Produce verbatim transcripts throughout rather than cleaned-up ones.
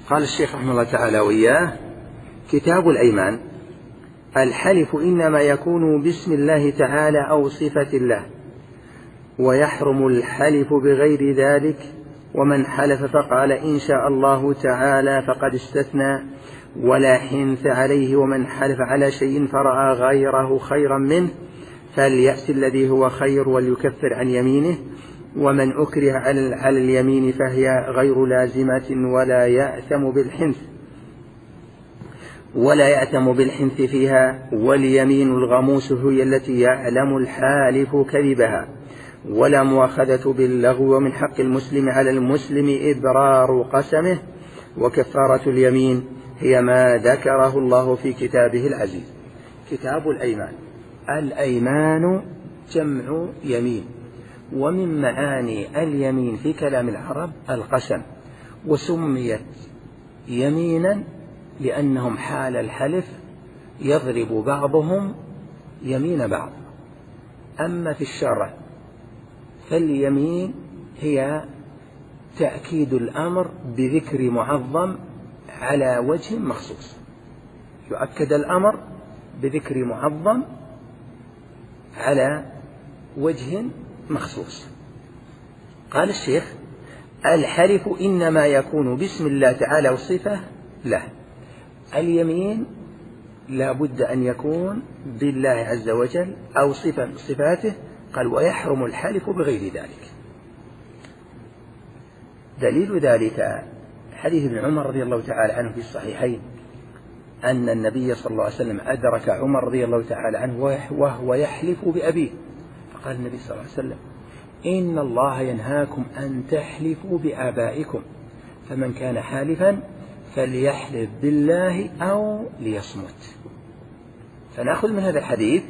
قال الشيخ رحمه الله تعالى وإياه: كتاب الأيمان. الحلف إنما يكون باسم الله تعالى أو صفة الله، ويحرم الحلف بغير ذلك. ومن حلف فقال إن شاء الله تعالى فقد استثنى ولا حنث عليه. ومن حلف على شيء فرأى غيره خيرا منه فليأتي الذي هو خير وليكفر عن يمينه. ومن أكره على اليمين فهي غير لازمة ولا يأثم بالحنث ولا يأثم بالحنث فيها. واليمين الغموس هي التي يعلم الحالف كذبها. ولا مؤاخذة باللغو. ومن حق المسلم على المسلم إبرار قسمه. وكفارة اليمين هي ما ذكره الله في كتابه العزيز. كتاب الأيمان. الأيمان جمع يمين، ومن معاني اليمين في كلام العرب القسم، وسميت يمينا لأنهم حال الحلف يضرب بعضهم يمين بعض. أما في الشرع فاليمين هي تأكيد الأمر بذكر معظم على وجه مخصوص. يؤكد الأمر بذكر معظم على وجه مخصوص. قال الشيخ: الحلف إنما يكون باسم الله تعالى وصفة له. اليمين لا بد أن يكون بالله عز وجل أو صفة من صفاته. قال: ويحرم الحلف بغير ذلك. دليل ذلك حديث ابن عمر رضي الله تعالى عنه في الصحيحين أن النبي صلى الله عليه وسلم أدرك عمر رضي الله تعالى عنه وهو يحلف بأبيه، فقال النبي صلى الله عليه وسلم: إن الله ينهاكم أن تحلفوا بآبائكم، فمن كان حالفا فليحلف بالله أو ليصمت. فنأخذ من هذا الحديث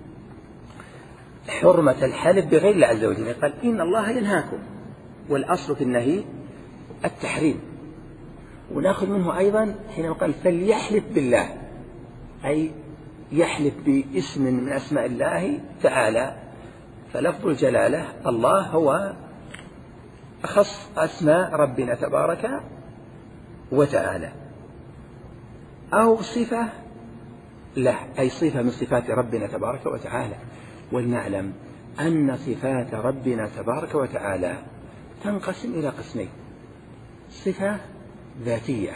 حرمة الحلف بغير الله عز وجل. قال: إن الله ينهاكم، والأصل في النهي التحريم. ونأخذ منه أيضا حينما قال فليحلف بالله، أي يحلف باسم من أسماء الله تعالى. فلفظ الجلالة الله هو أخص أسماء ربنا تبارك وتعالى، أو صفة له، أي صفة من صفات ربنا تبارك وتعالى. ولنعلم أن صفات ربنا تبارك وتعالى تنقسم إلى قسمين: صفة ذاتية،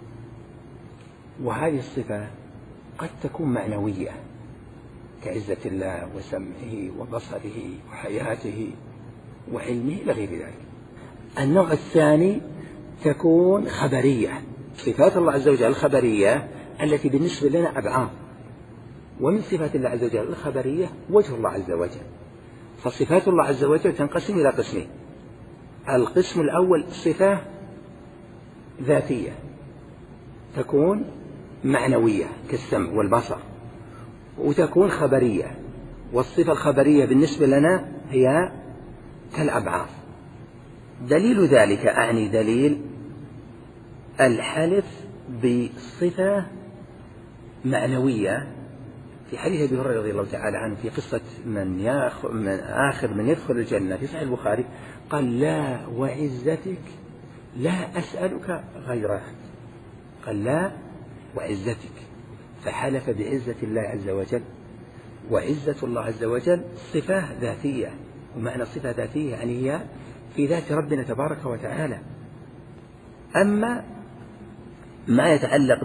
وهذه الصفة قد تكون معنوية كعزة الله وسمعه وبصره وحياته وعلمه إلى غير ذلك. النوع الثاني تكون خبرية. صفات الله عز وجل الخبرية التي بالنسبة لنا أبعاد، ومن صفات الله عز وجل الخبرية وجه الله عز وجل. فصفات الله عز وجل تنقسم إلى قسمين: القسم الأول صفة ذاتية تكون معنوية كالسمع والبصر، وتكون خبرية، والصفة الخبرية بالنسبة لنا هي كالأبعاد. دليل ذلك أعني دليل الحلف بصفة معنوية في حديث أبي هريرة رضي الله تعالى عنه في قصة من, يأخ... من آخر من يدخل الجنة في صحيح البخاري، قال: لا وعزتك لا أسألك غيره. قال: لا وعزتك، فحلف بعزة الله عز وجل. وعزة الله عز وجل صفة ذاتية، ومعنى صفة ذاتية يعني هي في ذات ربنا تبارك وتعالى. أما ما يتعلق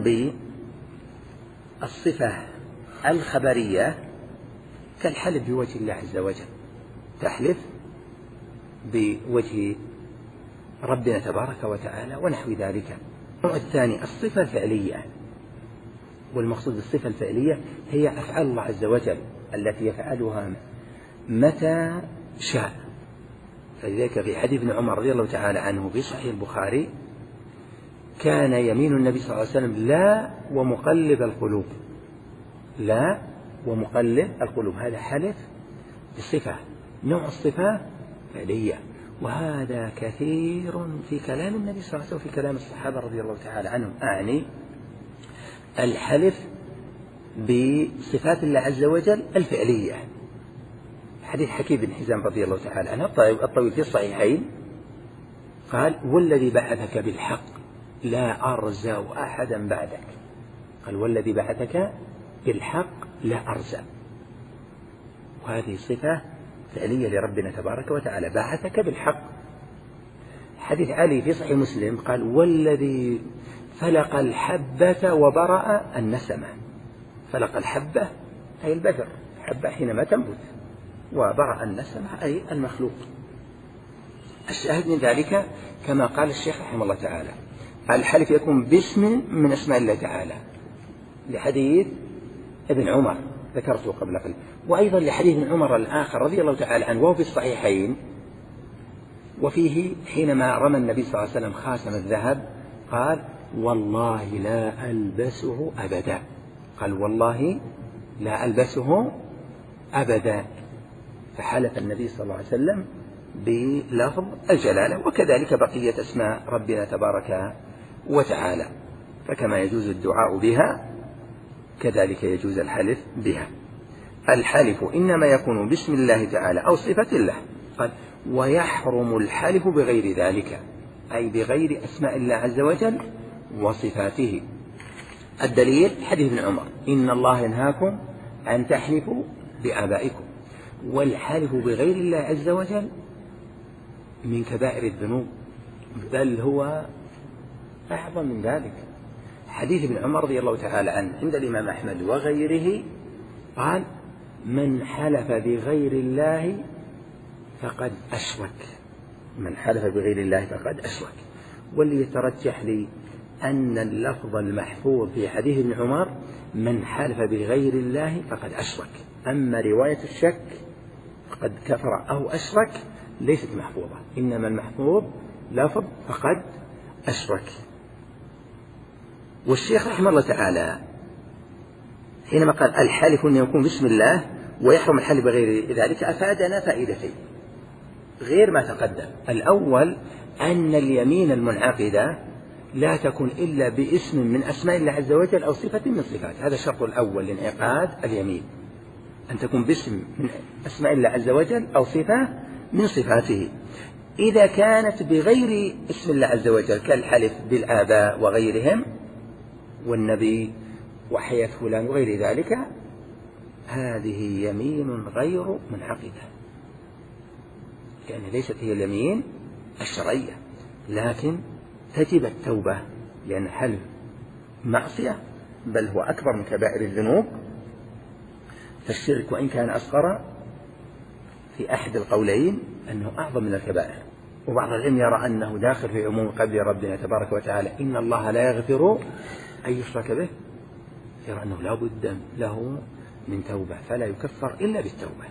بالصفة الخبرية كالحلف بوجه الله عز وجل، تحلف بوجه ربنا تبارك وتعالى ونحو ذلك. النوع الثاني الصفة الفعلية، والمقصود بالصفة الفعلية هي أفعال الله عز وجل التي يفعلها متى شاء. فلذلك في حديث ابن عمر رضي الله تعالى عنه في صحيح البخاري كان يمين النبي صلى الله عليه وسلم لا ومقلب القلوب، لا ومقلب القلوب، هذا حلف بصفة. نوع الصفة فعلية، وهذا كثير في كلام النبي صلى الله عليه وسلم وفي كلام الصحابة رضي الله تعالى عنهم. أعني الحلف بصفات الله عز وجل الفعلية. حديث حكيم بن حزام رضي الله تعالى عنه الطويل في الصحيحين قال: والذي بعثك بالحق لا أرزأ أحدا بعدك. قال والذي بعثك بالحق لا أرزأ، وهذه صفة فعلية لربنا تبارك وتعالى، بعثك بالحق. حديث علي في صحيح مسلم قال والذي فلق الحبة وبرأ النسمة. فلق الحبة أي البذر، حبة حينما تنبت، وبرأ النسمة أي المخلوق. الشاهد من ذلك كما قال الشيخ رحمه الله تعالى الحلف يكون باسم من اسماء الله تعالى، لحديث ابن عمر ذكرته قبل قليل، وأيضا لحديث ابن عمر الآخر رضي الله تعالى عنه وهو في الصحيحين، وفيه حينما رمى النبي صلى الله عليه وسلم خاتم الذهب قال والله لا ألبسه أبدا. قال والله لا ألبسه أبدا، فحلف النبي صلى الله عليه وسلم بلفظ الجلالة. وكذلك بقية أسماء ربنا تبارك وتعالى، فكما يجوز الدعاء بها كذلك يجوز الحلف بها. الحلف إنما يكون باسم الله تعالى أو صفة الله. قال ويحرم الحلف بغير ذلك، أي بغير أسماء الله عز وجل وصفاته. الدليل حديث ابن عمر إن الله ينهاكم أن تحلفوا بآبائكم، والحلف بغير الله عز وجل من كبائر الذنوب، بل هو أعظم من ذلك. حديث ابن عمر رضي الله تعالى عنه عند الإمام أحمد وغيره قال من حلف بغير الله فقد أشرك. من حلف بغير الله فقد أشرك. واللي يترجح لي أن اللفظ المحفوظ في حديث ابن عمر من حلف بغير الله فقد أشرك، أما رواية الشك فقد كفر أو أشرك ليست محفوظة، إنما المحفوظ لفظ فقد أشرك. والشيخ رحمه الله تعالى حينما قال الحلف أن يكون باسم الله ويحرم الحلف بغير ذلك أفادنا فائدتين غير ما تقدم. الأول أن اليمين المنعقدة لا تكون إلا باسم من أسماء الله عز وجل أو صفة من صفاته، هذا الشرط الأول لانعقاد اليمين، أن تكون باسم من أسماء الله عز وجل أو صفة من صفاته. إذا كانت بغير اسم الله عز وجل كالحلف بالآباء وغيرهم والنبي وحياة فلان وغير ذلك، هذه يمين غير منعقدة، لأن ليست هي اليمين الشرعية، لكن تجب التوبة، لأن الحلف معصية بل هو أكبر من كبائر الذنوب. فالشرك وإن كان أصغر في أحد القولين أنه أعظم من الكبائر، وبعض العلم يرى أنه داخل في عموم قول ربنا تبارك وتعالى إن الله لا يغفر أن يشرك به، يرى أنه لا بد له من توبة فلا يكفر إلا بالتوبة.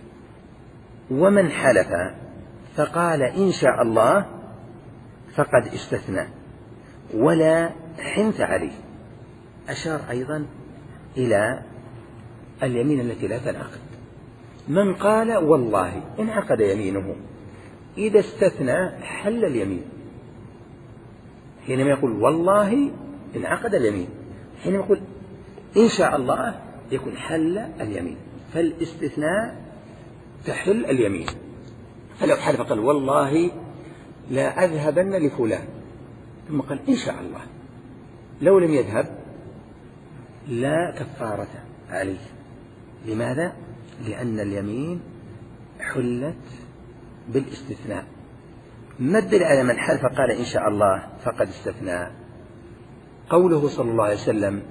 ومن حلف فقال إن شاء الله فقد استثنى ولا حنث عليه. أشار أيضا إلى اليمين التي لا تنعقد. من قال والله انعقد يمينه، إذا استثنى حل اليمين. حينما يقول والله انعقد اليمين، حينما يقول إن شاء الله يكون حل اليمين، فالاستثناء تحل اليمين. فلو حلف قال والله لا أذهبن لفلان ثم قال إن شاء الله، لو لم يذهب لا كفارة عليه. لماذا؟ لأن اليمين حلت بالاستثناء. ما الدليل على من حلف قال إن شاء الله فقد استثنى؟ قوله صلى الله عليه وسلم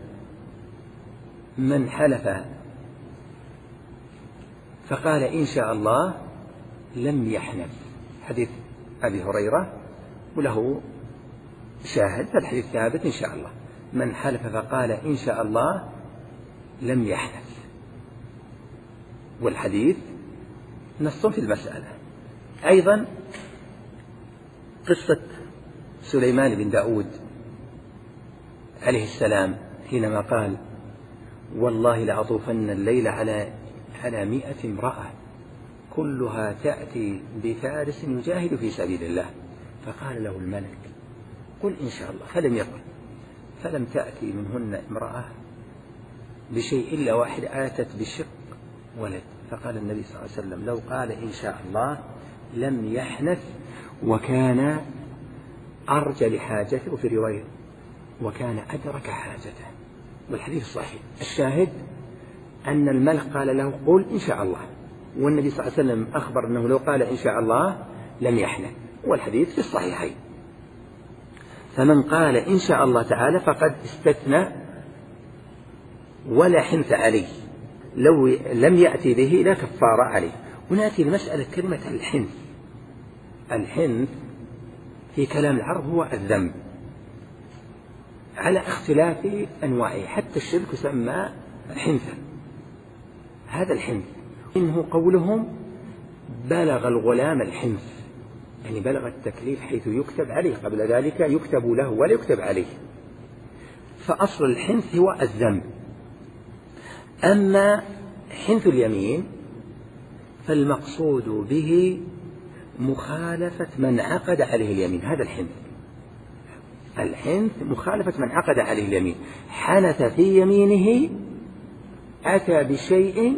من حلف فقال إن شاء الله لم يحنث، حديث أبي هريرة وله شاهد، فالحديث ثابت إن شاء الله. من حلف فقال إن شاء الله لم يحنث، والحديث نص في المسألة. أيضا قصة سليمان بن داود عليه السلام حينما قال والله لأطوفن الليل على على مئة امرأة كلها تأتي بفارس يجاهد في سبيل الله، فقال له الملك قل إن شاء الله، فلم يقل، فلم تأتي منهن امرأة بشيء إلا واحد آتت بشق ولد، فقال النبي صلى الله عليه وسلم لو قال إن شاء الله لم يحنث وكان أرجى لحاجته، وفي رواية وكان أدرك حاجته، والحديث صحيح. الشاهد أن الملك قال له قل إن شاء الله، والنبي صلى الله عليه وسلم أخبر أنه لو قال إن شاء الله لم يحنث، والحديث في الصحيحين. فمن قال إن شاء الله تعالى فقد استثنى ولا حنث عليه، لو لم يأتي به لا كفارة عليه. ونأتي لمسألة كلمة الحنث. الحنث في كلام العرب هو الذنب على اختلاف أنواعه، حتى الشرك يسمى حنثا. هذا الحنث إنه قولهم بلغ الغلام الحنث، يعني بلغ التكليف حيث يكتب عليه، قبل ذلك يكتب له ولا يكتب عليه. فأصل الحنث هو الذنب. أما حنث اليمين فالمقصود به مخالفة من عقد عليه اليمين، هذا الحنث. الحنث مخالفة من عقد عليه اليمين، حنث في يمينه، أتى بشيء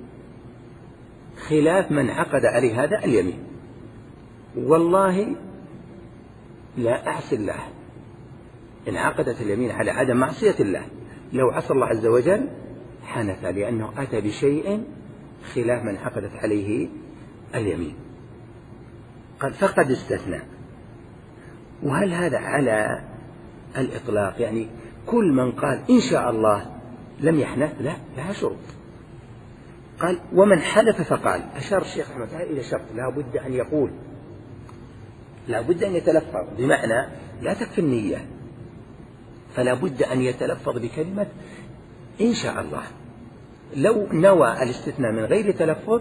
خلاف من عقد عليه هذا اليمين. والله لا أعصي الله، إن عقدت اليمين على عدم معصية الله، لو عصى الله عز وجل حنث، لأنه أتى بشيء خلاف من عقدت عليه اليمين. قد فقد استثنى. وهل هذا على الإطلاق؟ يعني كل من قال إن شاء الله لم يحنث؟ لا، لها شروط. قال ومن حلف فقال، أشار الشيخ أحمد إلى شرط لا بد أن يقول، لا بد أن يتلفظ، بمعنى لا تكفي النية، فلا بد أن يتلفظ بكلمة إن شاء الله. لو نوى الاستثناء من غير تلفظ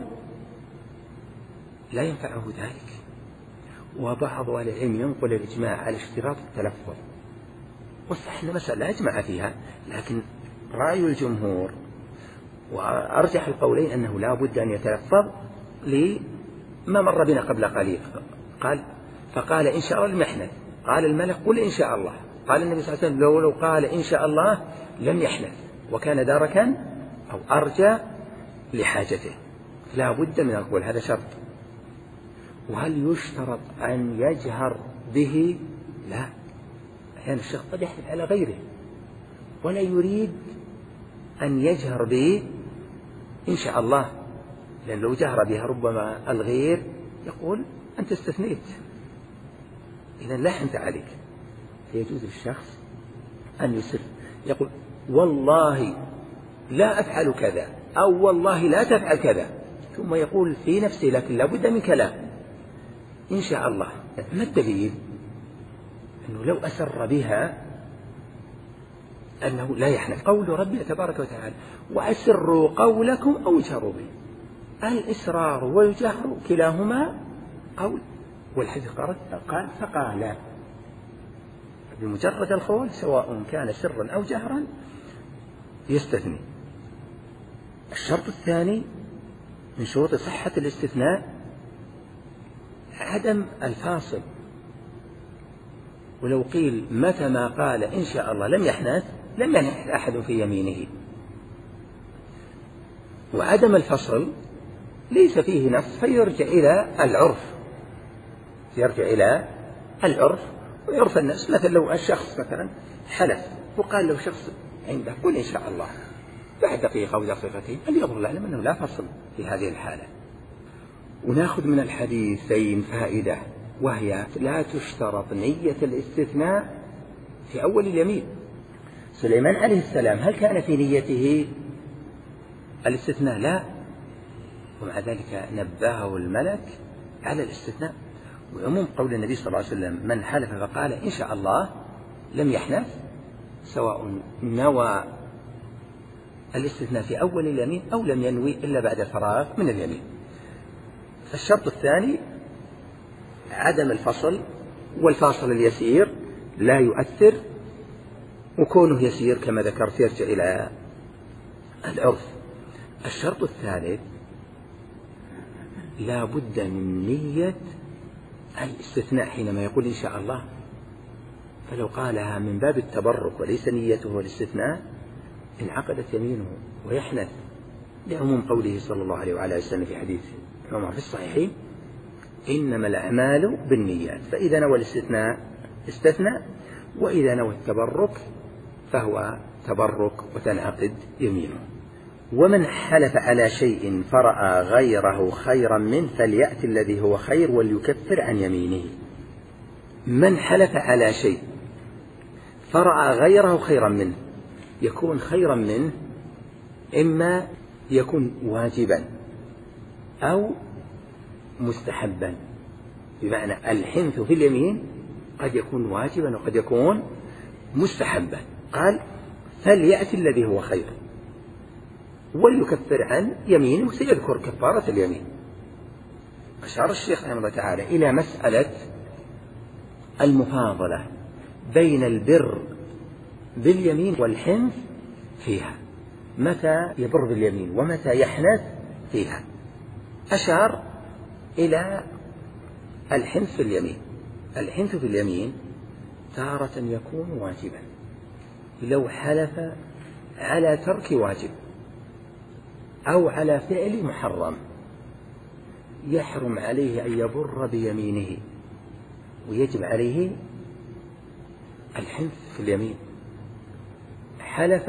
لا ينفعه ذلك. وبعض أهل العلم ينقل الإجماع على اشتراط التلفظ، وصحنا مسألة أجمع فيها، لكن رأي الجمهور وأرجح القولين أنه لا بد أن يتلفظ لما مر بنا قبل قليل. قال فقال إن شاء الله لم يحنث، قال الملك قل إن شاء الله، قال النبي صلى الله عليه وسلم لو, لو قال إن شاء الله لم يحنث، وكان داركا أو أرجى لحاجته. لا بد من القول، هذا شرط. وهل يشترط أن يجهر به؟ لا، أحيانا الشخص قد يحلف على غيره ولا يريد أن يجهر به إن شاء الله، لأن لو جهر بها ربما الغير يقول أنت استثنيت، إذا لا حنث عليك. فيجوز للشخص أن يسر، يقول والله لا أفعل كذا، أو والله لا تفعل كذا، ثم يقول في نفسه لكن لا بد من كلام إن شاء الله. ما الدليل؟ أنه لو أسر بها أنه لا يحنث. قول ربي تبارك وتعالى وأسروا قولكم أو اجهروا به، الإسرار والجهر كلاهما قول، والحديث قال فقال، بمجرد القول سواء كان سرا أو جهرا يستثني. الشرط الثاني من شروط صحة الاستثناء عدم الفاصل. ولو قيل متى ما قال إن شاء الله لم يحنث لم يحنث أحد في يمينه. وعدم الفصل ليس فيه نص، فيرجع إلى العرف، يرجع إلى العرف ويعرف الناس. مثلا لو الشخص مثلا حلف وقال له شخص عنده قل إن شاء الله بعد دقيقة أو دقيقتين، اليظهر العلم أنه لا فصل في هذه الحالة. ونأخذ من الحديثين فائدة، وهي لا تشترط نية الاستثناء في أول اليمين. سليمان عليه السلام هل كان في نيته الاستثناء؟ لا، ومع ذلك نبهه الملك على الاستثناء. وعموم قول النبي صلى الله عليه وسلم من حلف فقال إن شاء الله لم يحنث، سواء نوى الاستثناء في أول اليمين أو لم ينوي إلا بعد الفراغ من اليمين. فالشرط الثاني عدم الفصل، والفاصل اليسير لا يؤثر، وكونه يسير كما ذكرت يرجع إلى العرف. الشرط الثالث لا بد من نية الاستثناء حينما يقول إن شاء الله، فلو قالها من باب التبرك وليس نيته الاستثناء انعقدت يمينه ويحنث، لعموم قوله صلى الله عليه وعلى وسلم في حديث عمر في الصحيحين إنما الأعمال بالنيات، فإذا نوى الاستثناء استثنى، وإذا نوى التبرك فهو تبرك وتنعقد يمينه. ومن حلف على شيء فرأى غيره خيرا منه فليأتي الذي هو خير وليكفر عن يمينه. من حلف على شيء فرأى غيره خيرا منه، يكون خيرا منه إما يكون واجبا أو مستحبا، بمعنى الحنث في اليمين قد يكون واجبا وقد يكون مستحبا. قال فليأتي الذي هو خير وليكفر عن يمينه، سيذكر كفارة اليمين. أشار الشيخ رحمه الله تعالى إلى مسألة المفاضلة بين البر باليمين والحنث فيها، متى يبر باليمين ومتى يحنث فيها. أشار إلى الحنث في اليمين. الحنث في اليمين تارة يكون واجبا، لو حلف على ترك واجب أو على فعل محرم يحرم عليه أن يبر بيمينه، ويجب عليه الحنث في اليمين. حلف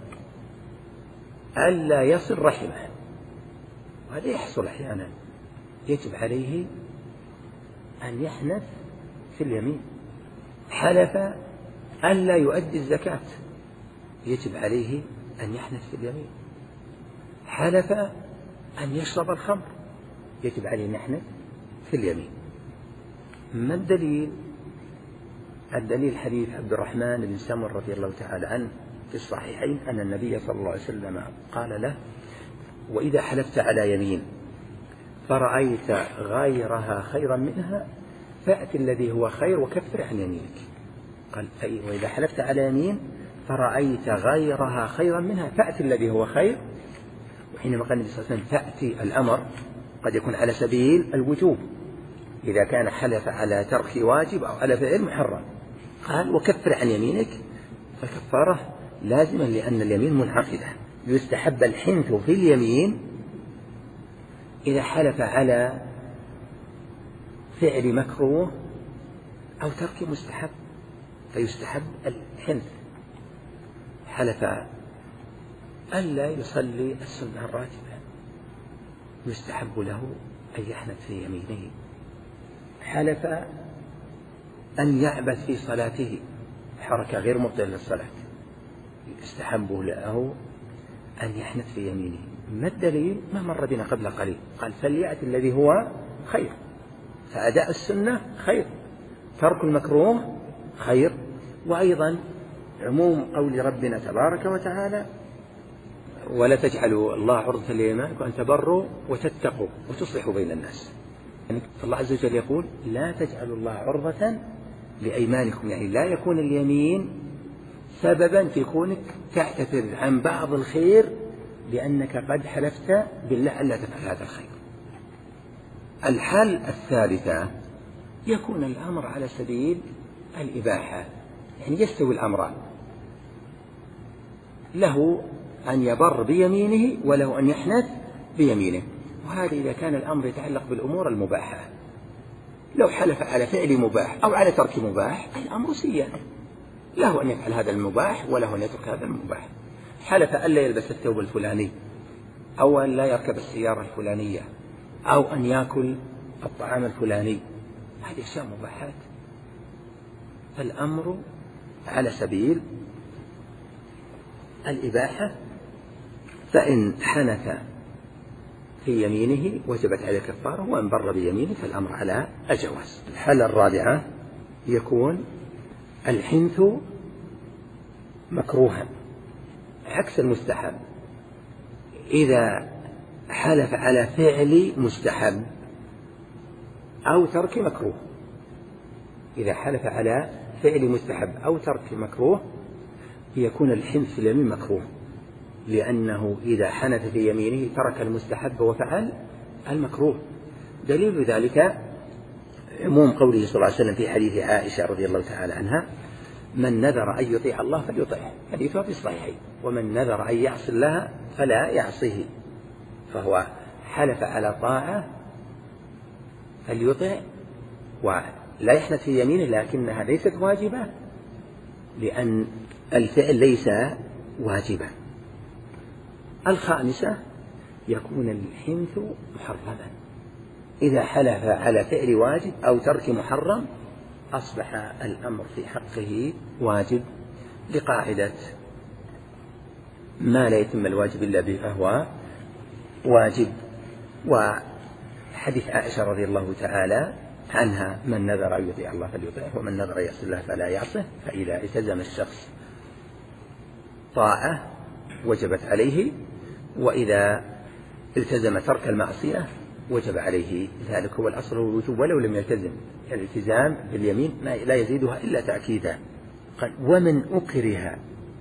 ألا يصل رحمه، وهذا يحصل أحيانا، يجب عليه أن يحنث في اليمين. حلف ألا يؤدي الزكاة، يجب عليه أن يحنث في اليمين. حلف أن يشرب الخمر، يجب عليه أن يحنث في اليمين. ما الدليل؟ الدليل حديث عبد الرحمن بن سمر رضي الله تعالى عنه في الصحيحين أن النبي صلى الله عليه وسلم قال له: وإذا حلفت على يمين فرأيت غيرها خيرا منها فأت الذي هو خير وكفر عن يمينك. قال: وإذا حلفت على يمين فرأيت غيرها خيرا منها فأت الذي هو خير. وحينما قال النبي صلى الله عليه وسلم تأتي الأمر قد يكون على سبيل الوجوب إذا كان حلف على ترك واجب أو على فعل محرم. قال: وكفر عن يمينك، فكفاره لازما لأن اليمين منعقدة. يستحب الحنث في اليمين إذا حلف على فعل مكروه أو ترك مستحب، فيستحب الحنث. حلف ألا يصلي السنة الراتبة، يستحب له أن يحنث في يمينه. حلف أن يعبث في صلاته، حركة غير مبطلة للصلاة، يستحب له أن يحنث في يمينه. ما الدليل؟ ما مر بنا قبل قليل، قال: فليأتي الذي هو خير. فأداء السنة خير، ترك المكروه خير. وأيضا عموم قول ربنا تبارك وتعالى: ولا تجعلوا الله عرضة لأيمانكم وأن تبروا وتتقوا وتصلحوا بين الناس. يعني الله عز وجل يقول: لا تجعلوا الله عرضة لأيمانكم، يعني لا يكون اليمين سببا في كونك تعتذر عن بعض الخير لأنك قد حلفت بالله ألا تفعل هذا الخير. الحال الثالثة يكون الأمر على سبيل الإباحة، يعني يستوي الأمران، له أن يبر بيمينه وله أن يحنث بيمينه. وهذا إذا كان الأمر يتعلق بالأمور المباحة. لو حلف على فعل مباح أو على ترك مباح الأمر سيان، له أن يفعل هذا المباح وله أن يترك هذا المباح. حلف ألا يلبس الثوب الفلاني أو أن لا يركب السيارة الفلانية أو أن يأكل الطعام الفلاني، هذه أشياء مباحات، فالأمر على سبيل الإباحة. فإن حنث في يمينه وجبت عليه كفارة، وإن بر بيمينه فالأمر على الجواز. الحالة الرابعة يكون الحنث مكروها عكس المستحب. إذا حلف على فعل مستحب أو ترك مكروه، إذا حلف على فعل مستحب أو ترك مكروه يكون الحنث في اليمين مكروه، لأنه إذا حنث في يمينه ترك المستحب وفعل المكروه. دليل ذلك عموم قوله صلى الله عليه وسلم في حديث عائشة رضي الله تعالى عنها: من نذر أن يطيع الله فليطعه، حديثها في الصحيحين. ومن نذر أن يعصي الله فلا يعصيه، فهو حلف على طاعة فليطع ولا يحنث في يمينه، لكنها ليست واجبة لأن الفعل ليس واجبا. الخامسة يكون الحنث محرما، إذا حلف على فعل واجب أو ترك محرم أصبح الأمر في حقه واجب، لقاعدة ما لا يتم الواجب إلا به فهو واجب. وحديث عائشة رضي الله تعالى عنها: من نذر أن يطيع الله فليطيعه ومن نذر أن يعصي الله فلا يعصه. فإذا التزم الشخص طاعة وجبت عليه، وإذا التزم ترك المعصية وجب عليه ذلك. هو الأصل هو الوجوب ولو لم يلتزم، الالتزام باليمين لا يزيدها إلا تأكيدا. قال: ومن أكره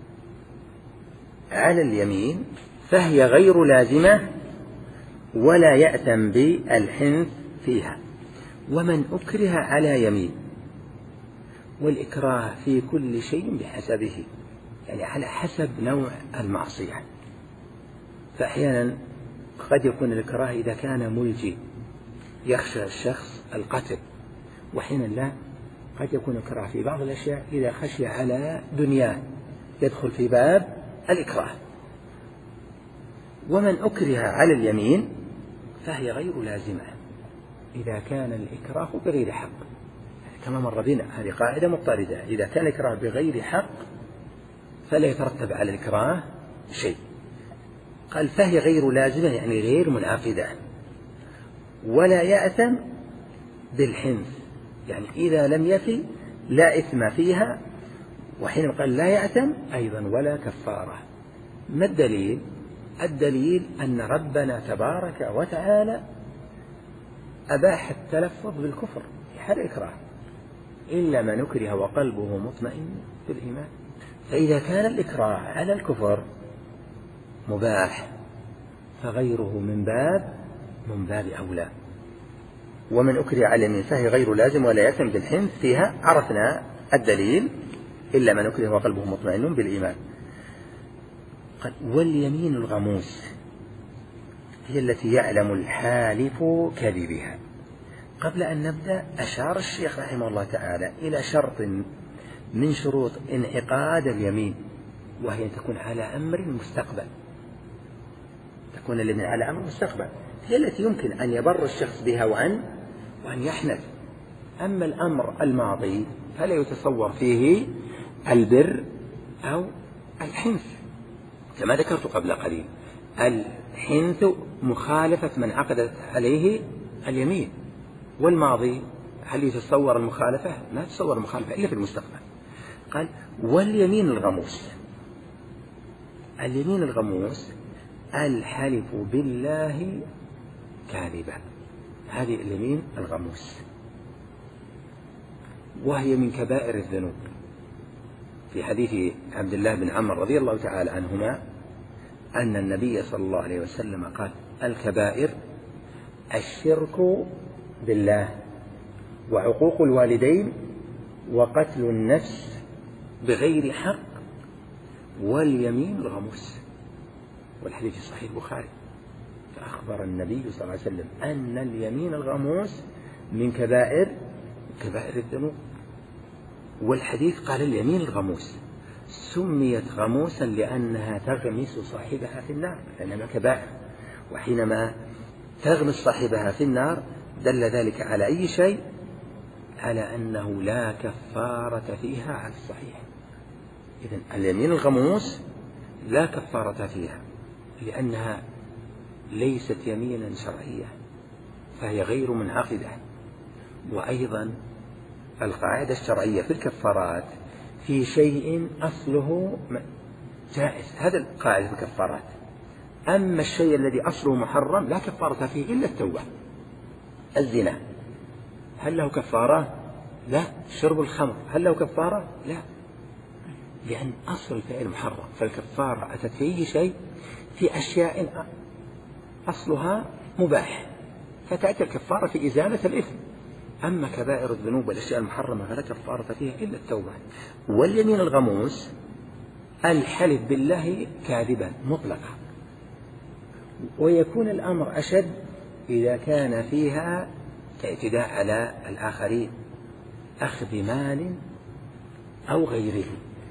على اليمين فهي غير لازمة ولا يأتم بالحنث فيها. ومن أكره على يمين، والإكراه في كل شيء بحسبه، يعني على حسب نوع المعصية. فأحيانا قد يكون الإكراه إذا كان ملجي يخشى الشخص القتل، وحين لا قد يكون الإكراه في بعض الأشياء إذا خشي على دنياه يدخل في باب الإكراه. ومن أكره على اليمين فهي غير لازمة إذا كان الإكراه بغير حق، كما مر بنا هذه قاعدة مضطردة: إذا كان الإكراه بغير حق فلا يترتب على الإكراه شيء. قال: فهي غير لازمة يعني غير منعقدة، ولا يأثم بالحنث، يعني إذا لم يفي لا إثم فيها. وحين قال لا يأثم أيضا ولا كفارة. ما الدليل؟ الدليل أن ربنا تبارك وتعالى أباح التلفظ بالكفر في حال الإكراه إلا من أكره وقلبه مطمئن بالإيمان. فإذا كان الإكراه على الكفر مباح فغيره من باب من باب أولى. ومن أكره على اليمين فهي غير لازم ولا يأثم بالحنث فيها. عرفنا الدليل: إلا من أكره وقلبه مطمئن بالإيمان. قال: واليمين الغموس هي التي يعلم الحالف كذبها. قبل أن نبدأ أشار الشيخ رحمه الله تعالى إلى شرط من شروط انعقاد اليمين، وهي أن تكون على أمر مستقبل، تكون اليمين على أمر مستقبل، هي التي يمكن أن يبر الشخص بها وأن وأن يحنث. أما الأمر الماضي فلا يتصور فيه البر أو الحنث، كما ذكرت قبل قليل. الحنث مخالفة من عقدت عليه اليمين، والماضي هل يتصور المخالفة؟ لا تتصور المخالفة إلا في المستقبل. قال: واليمين الغموس. اليمين الغموس الحلف بالله كاذبا، هذه اليمين الغموس، وهي من كبائر الذنوب. في حديث عبد الله بن عمرو رضي الله تعالى عنهما أن النبي صلى الله عليه وسلم قال: الكبائر الشرك بالله وعقوق الوالدين وقتل النفس بغير حق واليمين الغموس. والحديث في صحيح البخاري. فأخبر النبي صلى الله عليه وسلم أن اليمين الغموس من كبائر كبائر الذنوب. والحديث قال: اليمين الغموس سميت غموسا لأنها تغمس صاحبها في النار، لأنها كبائر، وحينما تغمس صاحبها في النار دل ذلك على أي شيء؟ على أنه لا كفارة فيها على الصحيح. إذن اليمين الغموس لا كفارة فيها لأنها ليست يمينا شرعية، فهي غير منعقدة. وأيضا القاعدة الشرعية في الكفارات في شيء أصله جائز، هذا القاعدة في الكفارات. أما الشيء الذي أصله محرم لا كفارة فيه إلا التوبة. الزنا هل له كفارة؟ لا. شرب الخمر هل له كفارة؟ لا، لأن أصل الفعل محرم، فالكفارة أتت فيه شيء في أشياء أصلها مباح، فتأتي الكفارة في إزالة الإثم. أما كبائر الذنوب والأشياء المحرمة فلا كفارة فيها إلا التوبة. واليمين الغموس الحلف بالله كاذبا مطلقا، ويكون الأمر أشد إذا كان فيها اعتداء على الآخرين، أخذ مال أو غيره.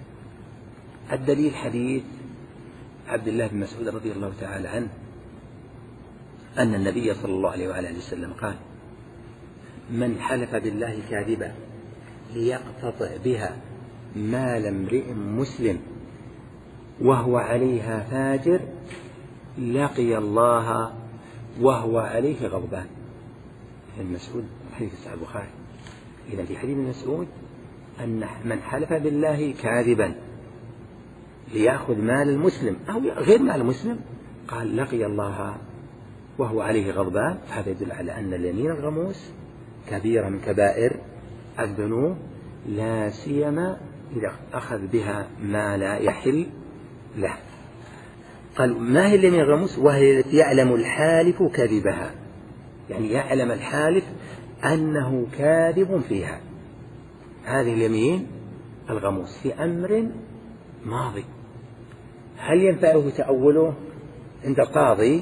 الدليل حديث عبد الله بن مسعود رضي الله تعالى عنه أن النبي صلى الله عليه وعلى آله وسلم قال: من حلف بالله كاذبا ليقتطع بها مال امرئ مسلم وهو عليها فاجر لقي الله وهو عليه غضبان. ابن مسعود حديث صحيح البخاري. إذا في حديث ابن مسعود أن من حلف بالله كاذبا ليأخذ مال المسلم أو غير مال المسلم قال لقي الله وهو عليه غضبان. هذا يدل على أن اليمين الغموس كبيرة من كبائر الذنوب، لا سيما إذا أخذ بها ما لا يحل له. قال: ما هي اليمين الغموس؟ وهي التي يعلم الحالف كذبها، يعني يعلم الحالف أنه كاذب فيها. هذه اليمين الغموس في أمر ماضي. هل ينفعه تأوله عند القاضي؟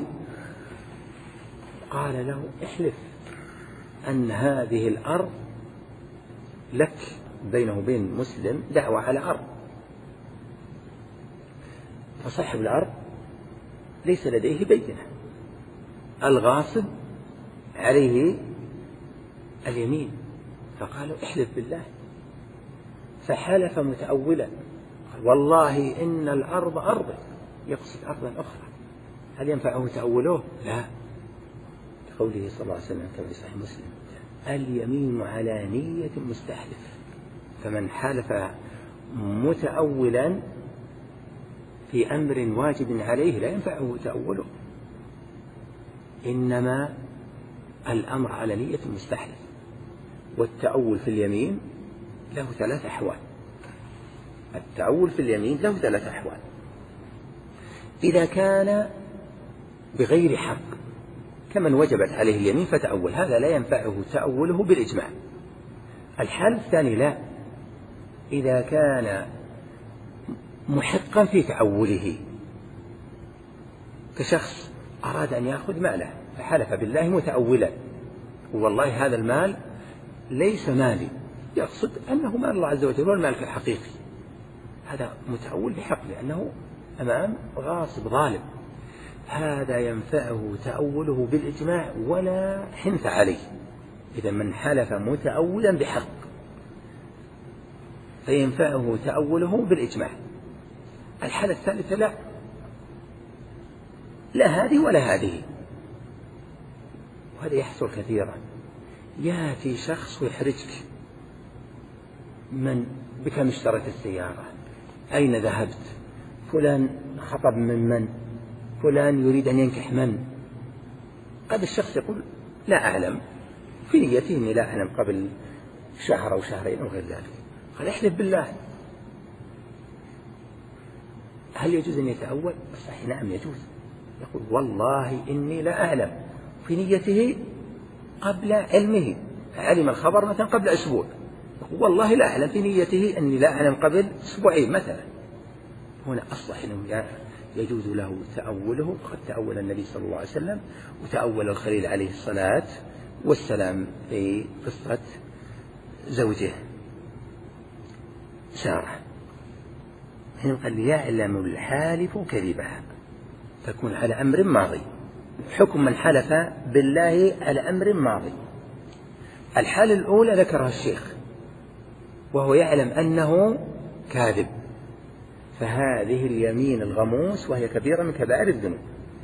قال له: احلف أن هذه الأرض لك، بينه وبين مسلم دعوة على أرض، فصاحب الأرض ليس لديه بينة، الغاصب عليه اليمين، فقالوا: احلف بالله. فحلف متأولا: والله إن الأرض أرضك، يقصد أرضا أخرى. هل ينفعه تأوله؟ لا، قوله صلى الله عليه وسلم كما في صحيح مسلم: اليمين على نية مستحلف. فمن حلف متأولا في أمر واجب عليه لا ينفعه تأوله، إنما الأمر على نية مستحلف. والتأول في اليمين له ثلاث أحوال. التأول في اليمين له ثلاث أحوال: إذا كان بغير حق كمن وجبت عليه اليمين فتأول، هذا لا ينفعه تأوله بالإجماع. الحال الثاني: لا، إذا كان محقا في تأوله، كشخص أراد أن يأخذ ماله فحلف بالله متأولا: والله هذا المال ليس مالي، يقصد أنه مال الله عز وجل والمالك الحقيقي، هذا متأول بحق لأنه أمام غاصب ظالم، هذا ينفعه تأوله بالإجماع ولا حنث عليه. إذا من حلف متأولا بحق فينفعه تأوله بالإجماع. الحالة الثالثة: لا، لا هذه ولا هذه. وهذا يحصل كثيرا. يأتي شخص ويحرجك: من بكم اشتريت السيارة؟ أين ذهبت؟ فلان خطب من من؟ فلان يريد أن ينكح من؟ قد الشخص يقول: لا أعلم، في نيته أني لا أعلم قبل شهر أو شهرين أو غير ذلك. قال: احلف بالله. هل يجوز أن يتأول؟ صحيح نعم يجوز. يقول: والله إني لا أعلم، في نيته قبل علمه، علم الخبر مثلا قبل أسبوع، يقول: والله لا أعلم، في نيته أني لا أعلم قبل أسبوعين مثلا. هنا أصلح أنه يجوز له تأوله. قد تأول النبي صلى الله عليه وسلم وتأول الخليل عليه الصلاة والسلام في قصة زوجه سارة، حين قال: يعلم الحالف كذبها، تكون على أمر ماضي. حكم من حلف بالله على أمر ماضي. الحالة الأولى ذكرها الشيخ وهو يعلم أنه كاذب، فهذه اليمين الغموس وهي كبيرة من كبائر الذنوب.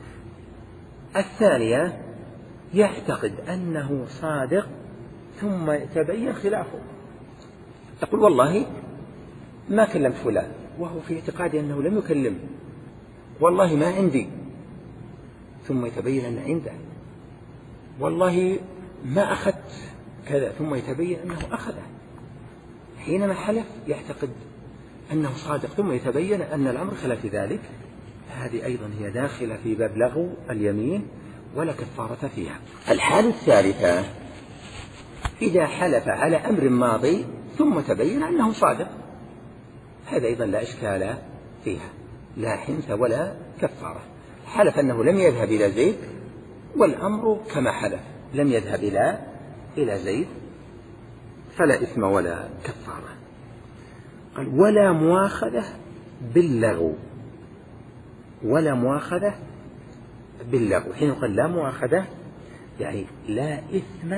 الثانية: يعتقد أنه صادق ثم يتبين خلافه، يقول: والله ما كلمت فلان، وهو في اعتقادي أنه لم يكلم، والله ما عندي، ثم يتبين أن عنده، والله ما أخذت كذا، ثم يتبين أنه أخذه. حينما حلف يعتقد أنه صادق ثم يتبين أن الأمر خلاف ذلك. هذه أيضا هي داخلة في باب لغو اليمين ولا كفارة فيها. الحالة الثالثة: إذا حلف على أمر ماضي ثم تبين أنه صادق، هذا أيضا لا إشكال فيها، لا حنث ولا كفارة. حلف أنه لم يذهب إلى زيد والأمر كما حلف، لم يذهب إلى إلى زيد، فلا إثم ولا كفارة. قال: ولا مؤاخذة باللغو ولا مؤاخذة باللغو. حين يقال لا مؤاخذة يعني لا إثم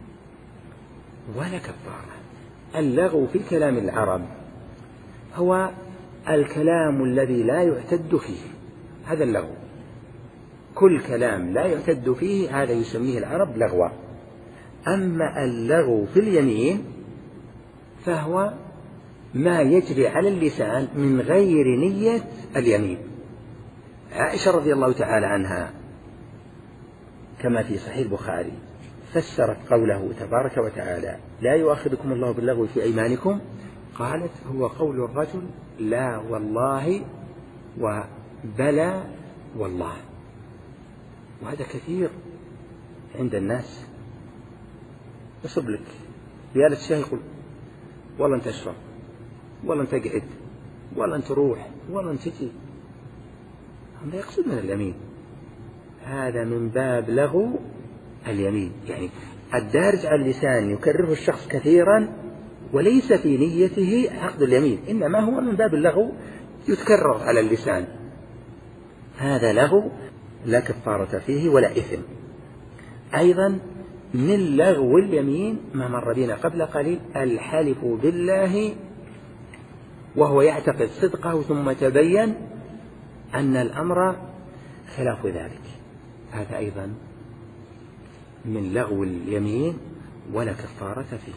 ولا كفارة. اللغو في كلام العرب هو الكلام الذي لا يعتد فيه، هذا اللغو. كل كلام لا يعتد فيه هذا يسميه العرب لغوا. أما اللغو في اليمين فهو ما يجري على اللسان من غير نية اليمين. عائشة رضي الله تعالى عنها كما في صحيح البخاري فسرت قوله تبارك وتعالى لا يؤاخذكم الله باللغو في أيمانكم، قالت هو قول الرجل لا والله وبلى والله. وهذا كثير عند الناس، يصب لك بيالة شاي يقول والله أنت تشرب، والله أنت تقعد، والله أنت تروح، والله أنت تجي. هذا يقصد من اليمين، هذا من باب لغو اليمين، يعني الدارج على اللسان يكرره الشخص كثيرا وليس في نيته عقد اليمين، إنما هو من باب اللغو يتكرر على اللسان. هذا لغو لا كفارة فيه ولا إثم. أيضا من لغو اليمين ما مر بنا قبل قليل الحلف بالله وهو يعتقد صدقه ثم تبين أن الأمر خلاف ذلك، هذا أيضا من لغو اليمين ولا كفارة فيه.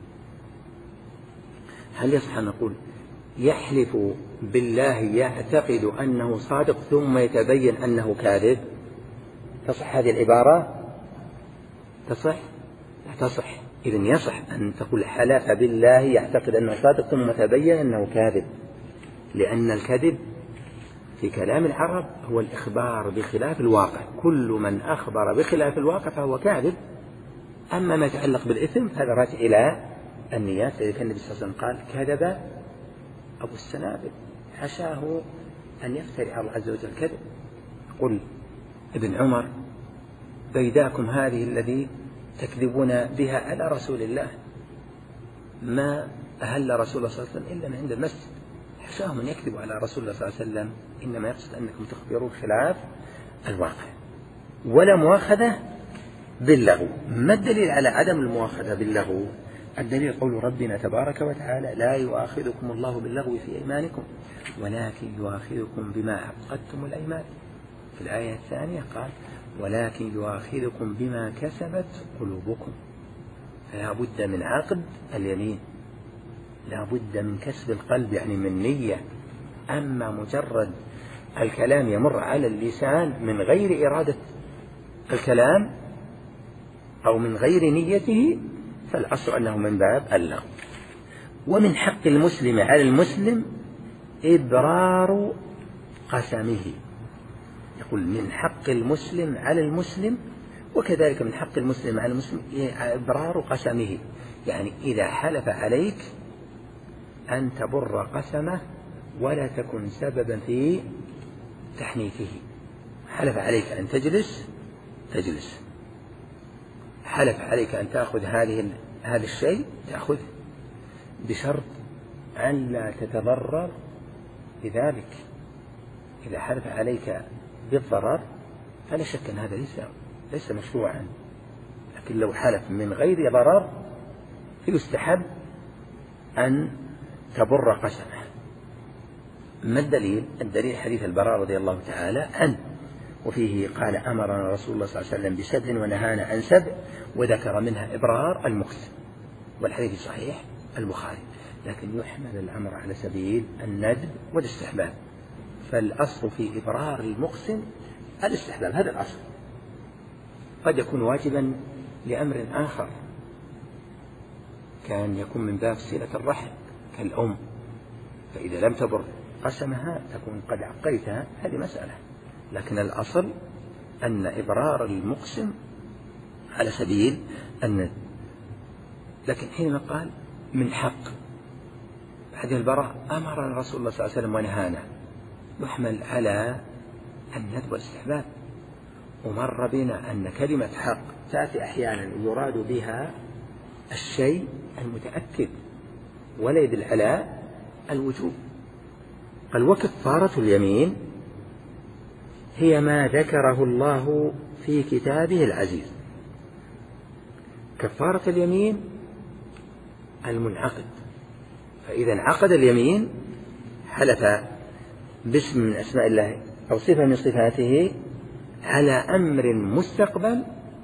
هل يصح أن نقول يحلف بالله يعتقد أنه صادق ثم يتبين أنه كاذب؟ تصح هذه العبارة؟ تصح؟ لا تصح. إذن يصح أن تقول حلف بالله يعتقد أنه صادق ثم تبين أنه كاذب، لأن الكذب في كلام العرب هو الإخبار بخلاف الواقع، كل من أخبر بخلاف الواقع فهو كاذب. أما ما يتعلق بالإثم هذا راجع إلى النيات، إذا كان النبي صلى الله عليه وسلم قال كذب أبو السنابل، حشاه أن يفتري على الله عز وجل كذب. قل ابن عمر بيداكم هذه الذي تكذبون بها على رسول الله، ما أهل رسول الله صلى الله عليه وسلم إلا من عند المسجد، حشاهم أن يكذبوا على رسول الله صلى الله عليه وسلم، إنما يقصد أنكم تخبرون خلاف الواقع. ولا مؤاخذة باللغو. ما الدليل على عدم المؤاخذة باللغو؟ الدليل قول ربنا تبارك وتعالى لا يؤاخذكم الله باللغو في أيمانكم ولكن يؤاخذكم بما عقدتم الأيمان. في الآية الثانية قال ولكن يؤاخذكم بما كسبت قلوبكم. فلا بد من عقد اليمين، لا بد من كسب القلب يعني من نية. أما مجرد الكلام يمر على اللسان من غير إرادة الكلام أو من غير نيته فالأصل أنه من باب اللغو. ومن حق المسلم على المسلم إبرار قسمه. يقول من حق المسلم على المسلم، وكذلك من حق المسلم على المسلم إبرار قسمه، يعني إذا حلف عليك أن تبر قسمه ولا تكن سببا في تحنيثه. حلف عليك أن تجلس تجلس، حلف عليك أن تأخذ هذه هذا الشيء تأخذ، بشرط أن لا تتضرر بذلك. إذا حلف عليك بالضرر فلا شك أن هذا ليس ليس مشروعا، لكن لو حلف من غير ضرر فيستحب أن تبر قسمه. ما الدليل؟ الدليل حديث البراء رضي الله تعالى عنه، وفيه قال أمرنا رسول الله صلى الله عليه وسلم بسبع ونهانا عن سبع، وذكر منها إبرار المقسم، والحديث صحيح البخاري، لكن يحمل الأمر على سبيل الندب والاستحباب. فالأصل في إبرار المقسم الاستحباب، هذا الأصل. قد يكون واجبا لأمر آخر، كان يكون من باب صلة الرحم كالأم، فإذا لم تبر قسمها تكون قد عقيتها، هذه مسألة. لكن الأصل أن إبرار المقسم على سبيل الندب. لكن حينما قال من حق حديث البراء أمر رسول الله صلى الله عليه وسلم ونهانا، يحمل على الندب والاستحباب. ومر بنا أن كلمة حق تأتي أحيانا يراد بها الشيء المتأكد ولا يدل على الوجوب. قال وكفارة اليمين هي ما ذكره الله في كتابه العزيز. كفارة اليمين المنعقد، فإذا انعقد اليمين حلف باسم من أسماء الله أو صفة من صفاته على أمر مستقبل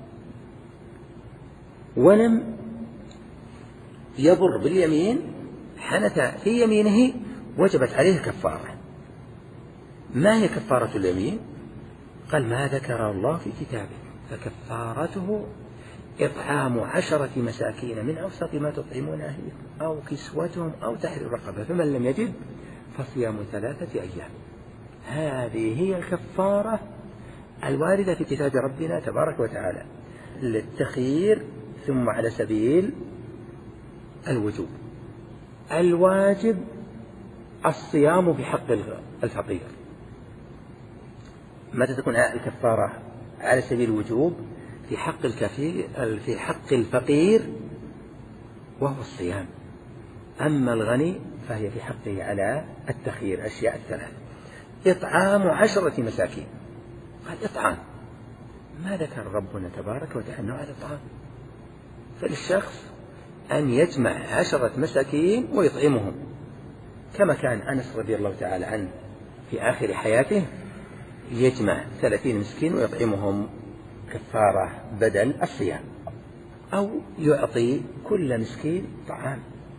ولم يضر باليمين، حنث في يمينه وجبت عليه كفارة. ما هي كفارة اليمين؟ قال ما ذكر الله في كتابه، فكفارته إطعام عشرة مساكين من أوسط ما تطعمون أهلكم أو كسوتهم أو تحرير رقبة، فمن لم يجد فصيام ثلاثة أيام. هذه هي الكفارة الواردة في كتاب ربنا تبارك وتعالى للتخيير، ثم على سبيل الوجوب. الواجب الصيام بحق الفقير. متى تكون الكفارة على سبيل الوجوب؟ في حق الكفير، في حق الفقير وهو الصيام. أما الغني فهي في حقه على التخيير أشياء الثلاث. إطعام عشرة مساكين، قال إطعام، ما ذكر ربنا تبارك وتعالى أنه هذا الطعام، فللشخص أن يجمع عشرة مساكين ويطعمهم، كما كان أنس رضي الله تعالى عنه في آخر حياته يجمع ثلاثين مسكين ويطعمهم كفارة بدل الصيام، أو يعطي كل مسكين طعام،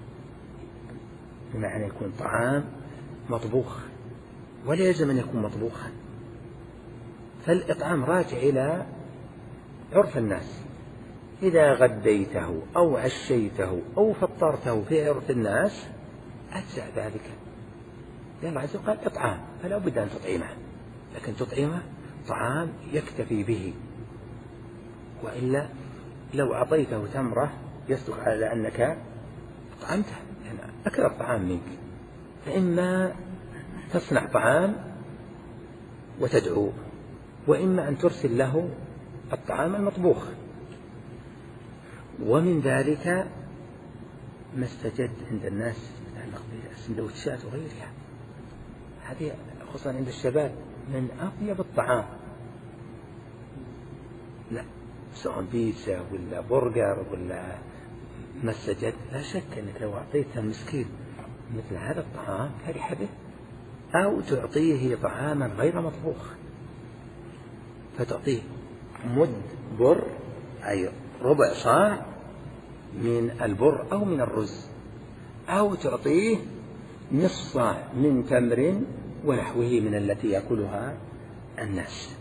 بمعنى يكون طعام مطبوخ ولا يلزم أن يكون مطبوخا. فالإطعام راجع إلى عرف الناس، إذا غديته أو عشيته أو فطرته في عرف الناس أجزع ذلك، لأن عز وجل قال إطعام، فلا بد أن تطعمه، لكن تطعمه طعام يكتفي به، وإلا لو أعطيته تمرة يصدق على أنك طعمته، يعني أكل الطعام منك. فإما تصنع طعام وتدعوه، وإما أن ترسل له الطعام المطبوخ. ومن ذلك ما استجد عند الناس يتعلق بالسندوتشات وغيرها، هذه خصوصا عند الشباب من أطيب الطعام، لا سواء بيتزا ولا برجر ولا ما استجد، لا شك أنك لو أعطيت المسكين مثل هذا الطعام فرح به، أو تعطيه طعاما غير مطبوخ، فتعطيه مد بر أي ربع صاع من البر أو من الرز، أو تعطيه نصف صاع من تمر ونحوه من التي يأكلها الناس.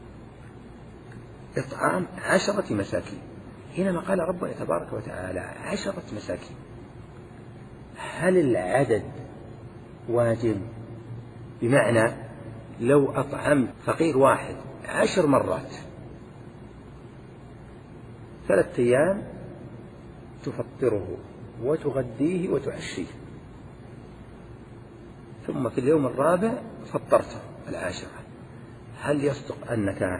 إطعام عشرة مساكين، حينما قال ربنا تبارك وتعالى عشرة مساكين، هل العدد واجب؟ بمعنى لو أطعمت فقير واحد عشر مرات ثلاثة أيام تفطره وتغديه وتعشيه، ثم في اليوم الرابع فطرته العاشرة، هل يصدق أنك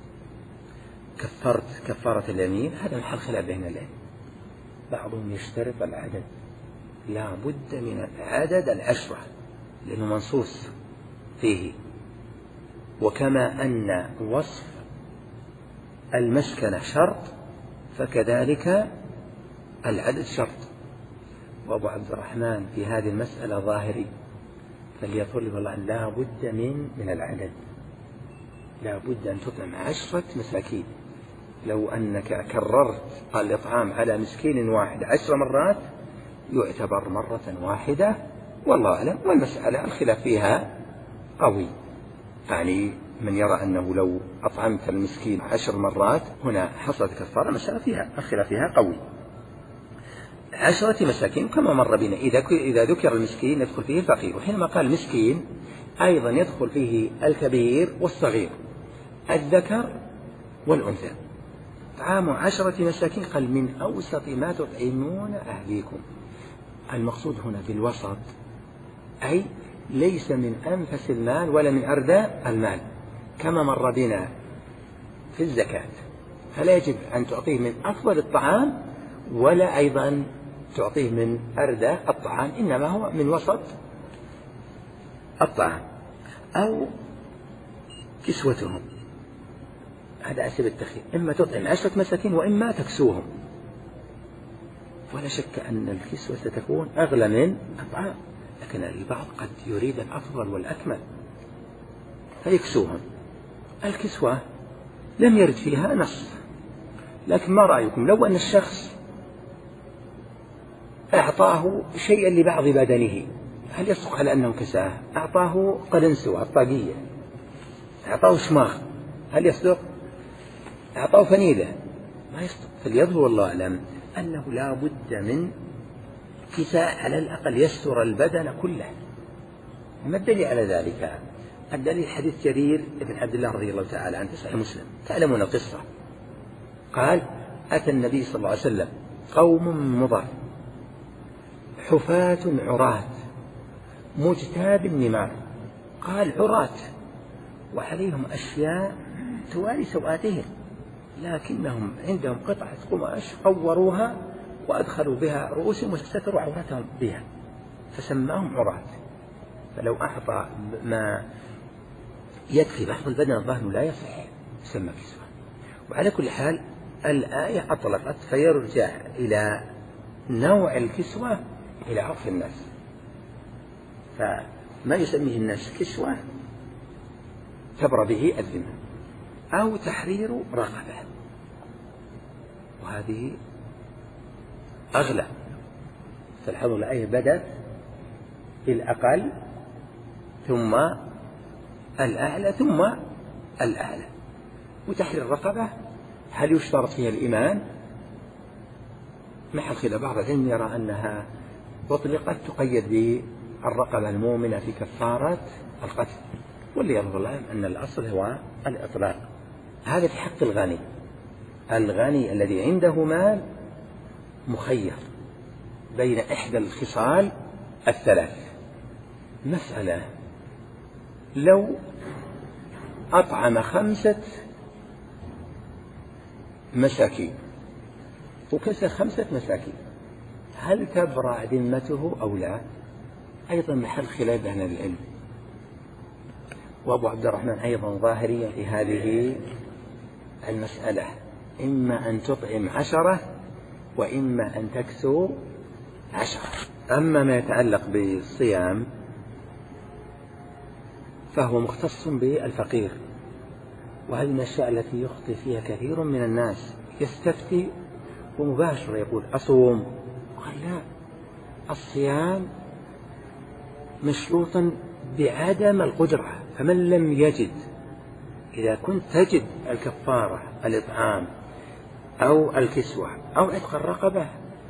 كفرت كفارة اليمين؟ هذا محل خلاف بين العلم. بعضهم يشترط العدد، لا بد من عدد العشرة لأنه منصوص فيه، وكما أن وصف المسكنة شرط فكذلك العدد شرط. وأبو عبد الرحمن في هذه المسألة ظاهري، فليقول والله لا بد من من العدد، لا بد أن تطعم عشرة مساكين. لو أنك كررت الإطعام على مسكين واحد عشر مرات يعتبر مرة واحدة، والله أعلم. والمسألة الخلاف فيها قوي، يعني من يرى أنه لو أطعمت المسكين عشر مرات هنا حصلت كفارة، مسألة فيها الخلاف فيها قوي. عشرة مساكين كما مر بنا، إذا إذا ذكر المسكين يدخل فيه الفقير، وحينما قال مسكين أيضا يدخل فيه الكبير والصغير، الذكر والأنثى. طعام عشرة مساكين قال من أوسط ما تطعمون أهليكم. المقصود هنا بالوسط أي ليس من أنفس المال ولا من أردى المال، كما مر بنا في الزكاة، فلا يجب أن تعطيه من أفضل الطعام ولا أيضا تعطيه من أردى الطعام، إنما هو من وسط الطعام أو كسوتهم، هذا على سبيل التخيير، إما تطعم عشرة مساكين وإما تكسوهم. ولا شك أن الكسوة ستكون أغلى من الطعام، لكن البعض قد يريد الأفضل والأكمل فيكسوهم. الكسوة لم يرد فيها نص، لكن ما رأيكم لو أن الشخص أعطاه شيئا لبعض بدنه، هل يصدق على أنه كساه؟ أعطاه قلنسوة الطاقية، أعطاه شماغ، هل يصدق؟ أعطاه فنيلة، ما يصدق. فليظهر والله أعلم أنه لا بد من كساء على الأقل يستر البدن كله. ما الدليل على ذلك؟ الدليل حديث جرير بن عبد الله رضي الله تعالى عنه في صحيح مسلم، تعلمون القصة. قال: أتى النبي صلى الله عليه وسلم قوم مضر حفاة عراة مجتاب النمار. قال: عراة وعليهم أشياء تواري سوآتهم، لكنهم عندهم قطعة قماش قوروها وأدخلوا بها رؤوسهم وستروا عورتهم بها، فسماهم عراة. فلو أعطى ما يكفي بحث البدن الظاهر لا يصح يسمى كسوة. وعلى كل حال الآية أطلقت فيرجع إلى نوع الكسوة إلى عرف الناس، فما يسميه الناس كسوة تبرى به الذمة أو تحرير رقبة، وهذه أغلى. فالحظ الآية بدأت بالأقل ثم الأعلى ثم الأعلى. وتحرير الرقبة هل يشترط فيها الإيمان؟ محل خلاف، بعض العلم يرى أنها أطلقت تقيد بالرقبة المؤمنة في كفارة القتل، واللي يرضى الله أن الأصل هو الإطلاق. هذا في حق الغني. الغني الذي عنده مال مخير بين إحدى الخصال الثلاث. مسألة: لو أطعم خمسة مساكين وكسى خمسة مساكين، هل تبرأ ذمته أو لا؟ أيضا محل خلاف أهل العلم. وأبو عبد الرحمن أيضا ظاهريا في هذه المسألة، إما أن تطعم عشرة وإما أن تكسو عشرة. أما ما يتعلق بالصيام فهو مختص بالفقير، وهذه من الأشياء التي يخطئ فيها كثير من الناس. يستفتي ومباشرة يقول أصوم، قال لا، الصيام مشروطا بعدم القدرة، فمن لم يجد، إذا كنت تجد الكفارة الإطعام أو الكسوة أو عتق الرقبة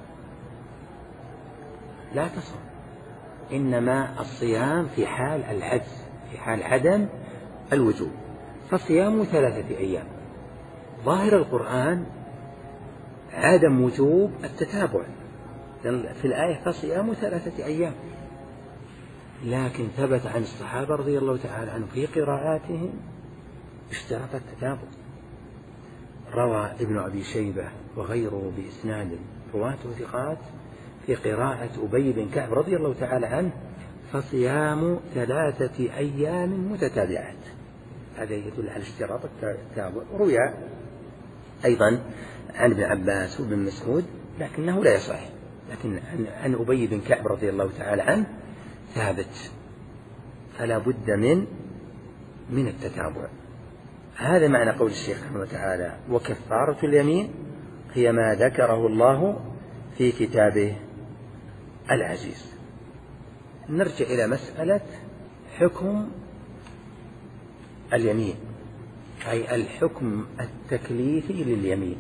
لا تصوم. إنما الصيام في حال العجز، في حال عدم الوجوب، فصيام ثلاثة أيام. ظاهر القرآن عدم وجوب التتابع في الآية، فصيام ثلاثة أيام، لكن ثبت عن الصحابة رضي الله تعالى عنهم في قراءاتهم اشتراط التتابع. روى ابن أبي شيبة وغيره بإسناد رواته ثقات في قراءة أبي بن كعب رضي الله تعالى عنه: فصيام ثلاثة أيام متتابعات. هذا يدل على اشتراط التتابع. روي أيضا عن ابن عباس وابن مسعود لكنه لا يصح، لكن عن أبي بن كعب رضي الله تعالى عنه ثابت، فلا بد من من التتابع. هذا معنى قول الشيخ رحمه الله تعالى: وكفارة اليمين هي ما ذكره الله في كتابه العزيز. نرجع إلى مسألة حكم اليمين، أي الحكم التكليفي لليمين.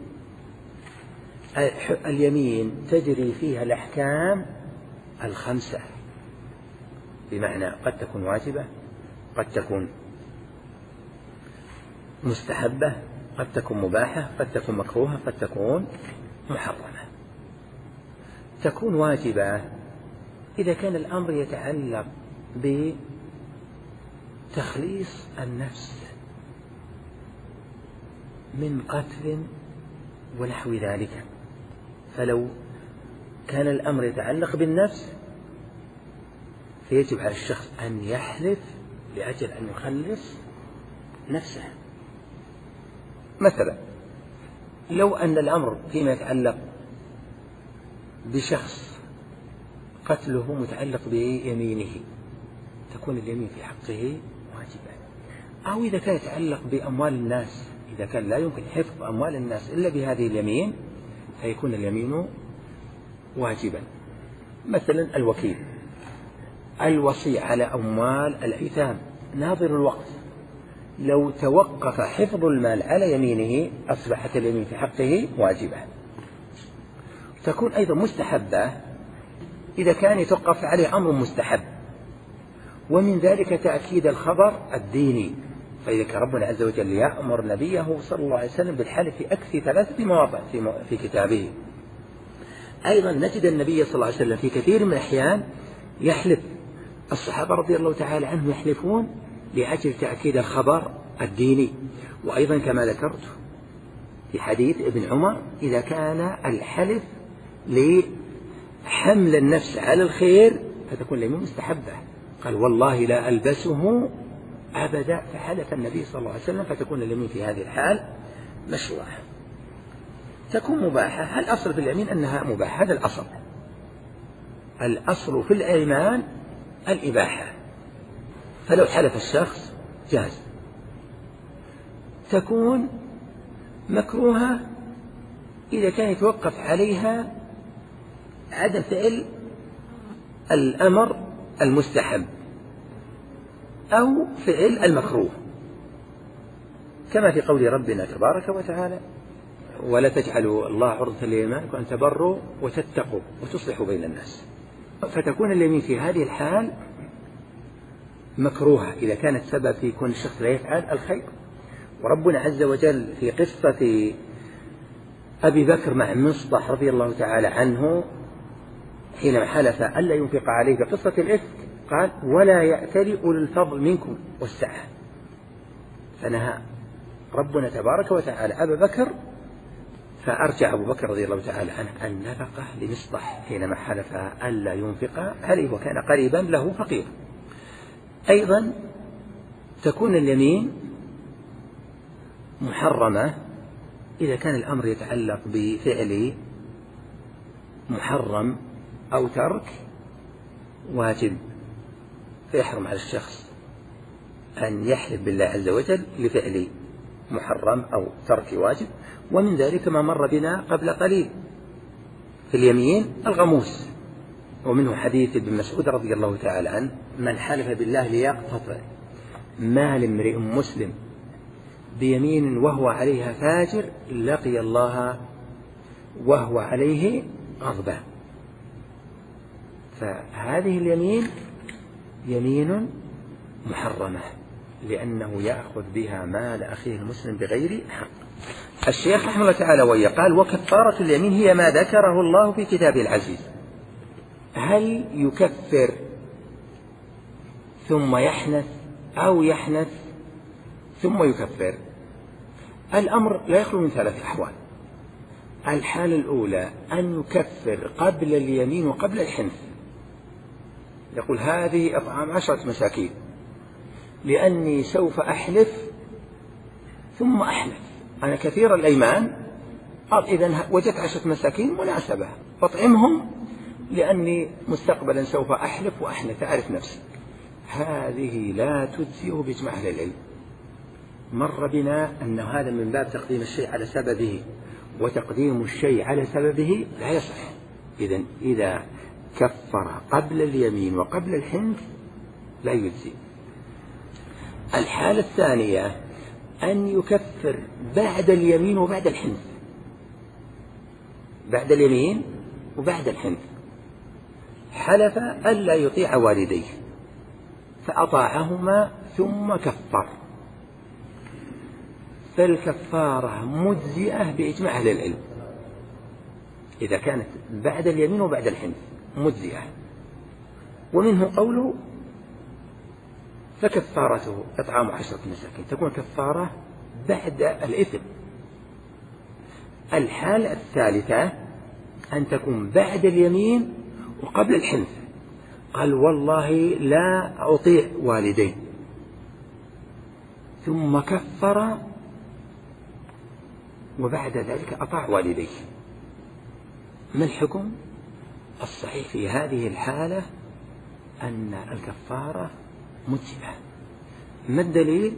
اليمين تجري فيها الأحكام الخمسة، بمعنى قد تكون واجبة، قد تكون مستحبة، قد تكون مباحة، قد تكون مكروهة، قد تكون محرمة. تكون واجبة إذا كان الأمر يتعلق بتخليص النفس من قتل ونحو ذلك. فلو كان الأمر يتعلق بالنفس فيجب على الشخص أن يحلف لأجل أن يخلص نفسه. مثلا لو أن الأمر فيما يتعلق بشخص قتله متعلق بيمينه تكون اليمين في حقه واجبة، أو إذا كان يتعلق بأموال الناس، إذا كان لا يمكن حفظ أموال الناس إلا بهذه اليمين فيكون اليمين واجبا. مثلا الوكيل الوصي على أموال الأيتام ناظر الوقت، لو توقف حفظ المال على يمينه أصبحت اليمين في حقه واجبة. تكون أيضا مستحبة إذا كان يتوقف عليه أمر مستحب، ومن ذلك تأكيد الخبر الديني، فإذا كان ربنا عز وجل يأمر نبيه صلى الله عليه وسلم بالحلف في أكثر ثلاثة مواضع في كتابه. أيضا نجد النبي صلى الله عليه وسلم في كثير من الأحيان يحلف، الصحابة رضي الله تعالى عنهم يحلفون لأجل تأكيد الخبر الديني. وأيضا كما ذكرت في حديث ابن عمر إذا كان الحلف لحمل النفس على الخير فتكون اليمين مستحبة، قال والله لا ألبسه أبدا، فحلف النبي صلى الله عليه وسلم فتكون اليمين في هذه الحال مشروعة. تكون مباحة، هل الأصل في اليمين أنها مباحة؟ هذا الأصل، الأصل في الأيمان الإباحة، فلو حلف الشخص جاز. تكون مكروهة إذا كان يتوقف عليها عدم فعل الأمر المستحب أو فعل المكروه، كما في قول ربنا تبارك وتعالى ولا تجعلوا الله عرضة لأيمانكم أن تبروا وتتقوا وتصلحوا بين الناس. فتكون اليمين في هذه الحال مكروهة إذا كانت سبب في كون الشخص لا يفعل الخير. وربنا عز وجل في قصة أبي بكر مع مصطح رضي الله تعالى عنه حينما حلف ألا ينفق عليه بقصة الإفك قال ولا يأتل أولي الفضل منكم والسعة، فنهى ربنا تبارك وتعالى أبا بكر، فأرجع أبو بكر رضي الله تعالى عنه النفقة لمصطح حينما حلف ألا ينفق عليه وكان قريبا له فقير. أيضا تكون اليمين محرمة إذا كان الأمر يتعلق بفعل محرم أو ترك واجب، فيحرم على الشخص أن يحلف بالله عز وجل لفعل محرم أو ترك واجب. ومن ذلك ما مر بنا قبل قليل في اليمين الغموس، ومنه حديث ابن مسعود رضي الله تعالى عنه من حلف بالله ليقتطع مال امرئ مسلم بيمين وهو عليها فاجر لقي الله وهو عليه غضبان. فهذه اليمين يمين محرمة لأنه يأخذ بها مال أخيه المسلم بغير حق. الشيخ رحمه الله تعالى وهي قال وكفارة اليمين هي ما ذكره الله في كتابه العزيز. هل يكفر ثم يحنث أو يحنث ثم يكفر؟ الأمر لا يخلو من ثلاث أحوال. الحالة الأولى أن يكفر قبل اليمين وقبل الحنث، يقول هذه أطعام عشرة مساكين لأني سوف أحلف ثم أحلف، أنا كثير الأيمان، قال إذن وجدت عشرة مساكين مناسبة فاطعمهم لأني مستقبلا سوف أحلف وأحلف أعرف نفسي. هذه لا تجزئه بإجماع أهل العلم. مر بنا أن هذا من باب تقديم الشيء على سببه، وتقديم الشيء على سببه لا يصح. إذن إذا كفر قبل اليمين وقبل الحنث لا يجزي. الحالة الثانية أن يكفر بعد اليمين وبعد الحنث، بعد اليمين وبعد الحنث، حلف ألا يطيع والديه فأطاعهما ثم كفر، فالكفارة مجزئة بإجماع أهل العلم إذا كانت بعد اليمين وبعد الحنث مجزئة. ومنه قوله فكفارته إطعام عشرة مساكين، تكون كفارة بعد الإثم. الحالة الثالثة أن تكون بعد اليمين وقبل الحنث. قال والله لا أطيع والدي، ثم كفر وبعد ذلك أطاع والديه، ما الحكم؟ الصحيح في هذه الحالة أن الكفارة مجزئة. ما الدليل؟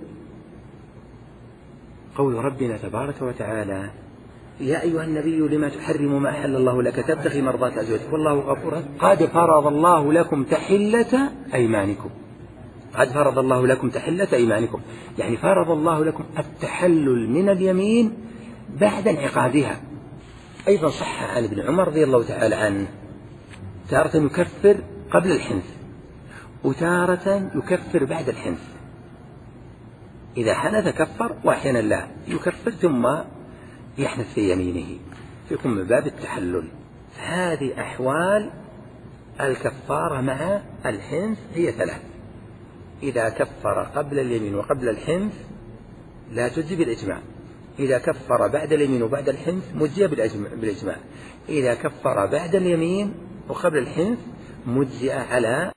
قول ربنا تبارك وتعالى: يا أيها النبي لما تحرم ما أحل الله لك تبتغي مرضات أزواجك والله غفور قد فرض الله لكم تحلة أيمانكم. قد فرض الله لكم تحلة أيمانكم، يعني فرض الله لكم التحلل من اليمين بعد انعقادها. أيضا صح عن ابن عمر رضي الله تعالى عنه تارة يكفر قبل الحنث وتارة يكفر بعد الحنث، إذا حنث كفر وأحيانا لا يكفر ثم يحنث في يمينه، فيكون من باب التحلل. هذه أحوال الكفارة مع الحنث هي ثلاث: إذا كفر قبل اليمين وقبل الحنث لا تجزي بالإجماع، إذا كفر بعد اليمين وبعد الحنث مجزية بالإجماع، إذا كفر بعد اليمين وقبل الحنث مجزئة على